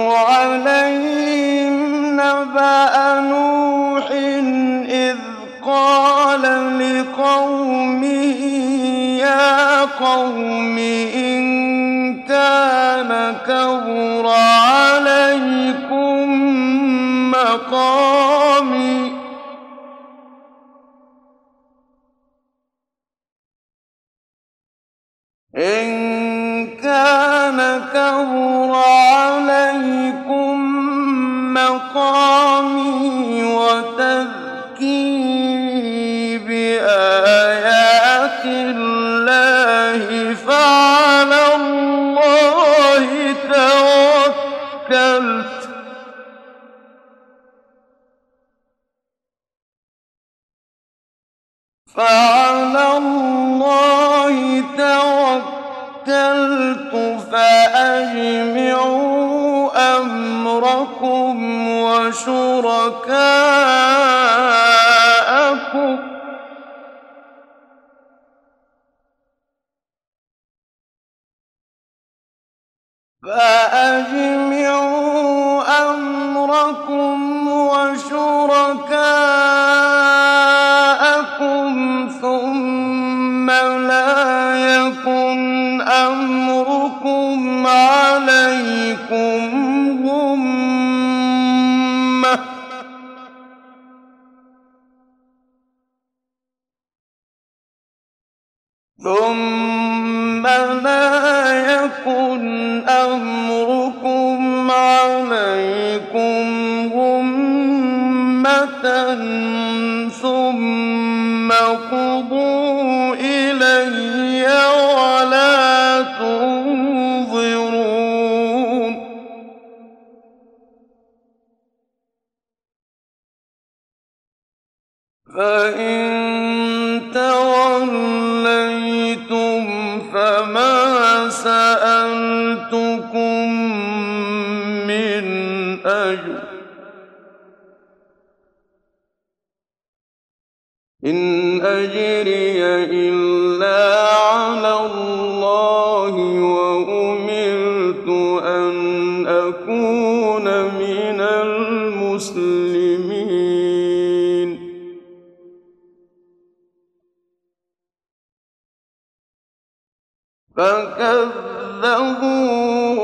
عَلَيْهِمْ نَبَأَ نُوحٍ إِذْ قَالَ لِقَوْمِهِ يَا قَوْمِ إِن كَانَ كَبُرَ عَلَيْكُم مَّقَامِي وَتَذْكِيرِي بِآيَاتِ اللَّهِ فَعَلَى اللَّهِ توكلت فأجمعوا أمركم وشركاءكم ثم لا يكن أمركم عليكم غمة ثُمَّ قُضُوا إِلَيَّ وَلَا تُنظِرُونِ فَإِن تَوَلَّيْتُمْ فَمَا سَأَلْتُكُم مِّنْ أَجْرٍ ۖ إِنْ أَجْرِيَ إِلَّا عَلَى اللَّهِ وَأُمِرْتُ أَنْ أَكُونَ مِنَ الْمُسْلِمِينَ فَكَذَّبُوهُ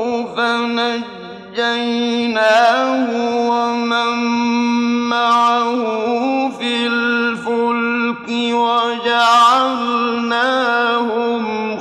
فَنَجَّيْنَاهُ وَمَن مَّعَهُ فِي الْفُلْكِ وَجَعَلْنَاهُمْ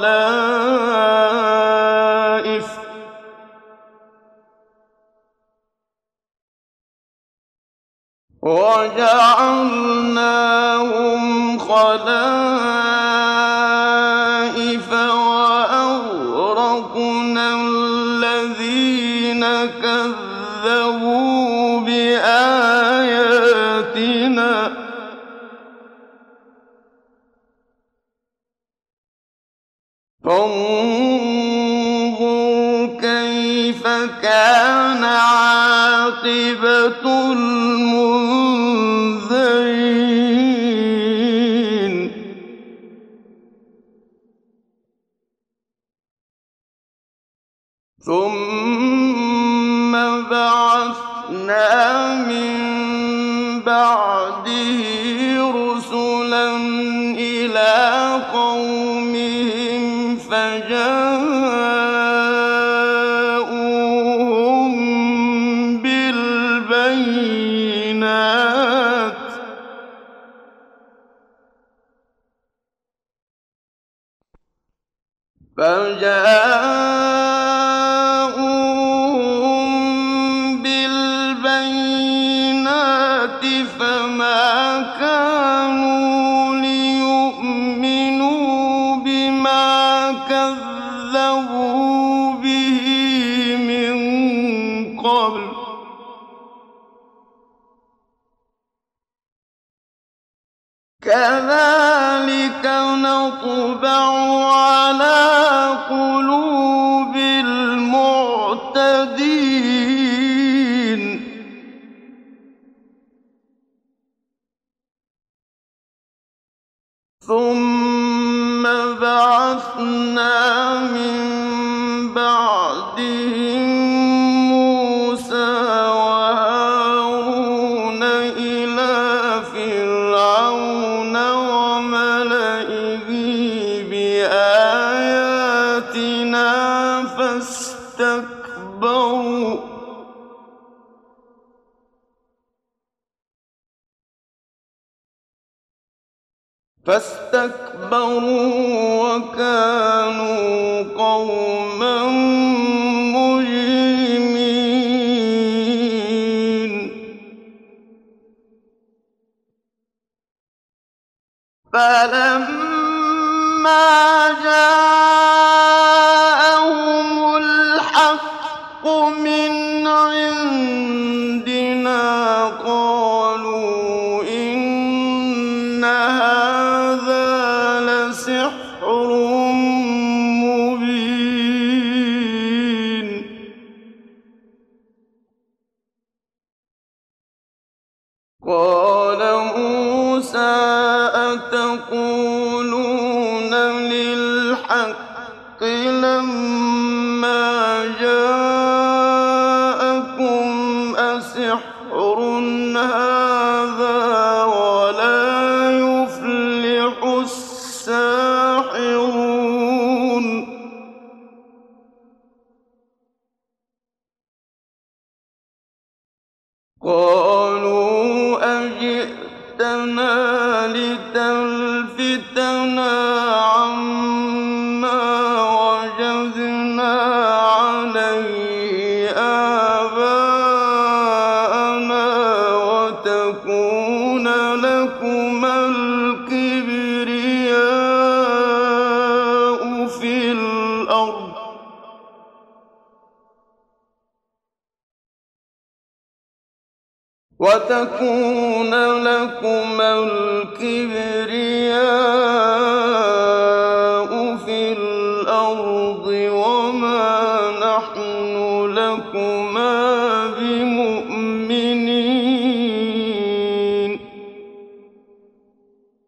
خَلَائِفَ وَأَغْرَقْنَا الَّذِينَ كَذَّبُوا بِآيَاتِنَا ۖ فانظُرْ كَيْفَ كَانَ عَاقِبَةُ الْمُنذَرِينَ ثُمَّ بَعَثْنَا مِن بَعْدِهِ رُسُلًا إِلَىٰ قَوْمِهِمْ فَجَاءُوهُم بِالْبَيِّنَاتِ فَمَا كَانُوا لِيُؤْمِنُوا بِمَا كَذَّبُوا بِهِ مِن قَبْلُ ۚ كَذَٰلِكَ نَطْبَعُ عَلَىٰ قُلُوبِ الْمُعْتَدِينَ ثُمَّ بَعَثْنَا مِن بَعْدِهِم فاستكبروا وكانوا قوما مجرمين فلما جاءهم الحق من عندنا قالوا إن هذا لسحر مبين قال موسى أتقولون للحق لما جاءكم أسحر هذا ولا يفلح الساحرون قالوا أجئتنا لتلفتنا عما وجدنا عليه آباءنا وتكون لكما الكبرياء في الأرض وما نحن لكما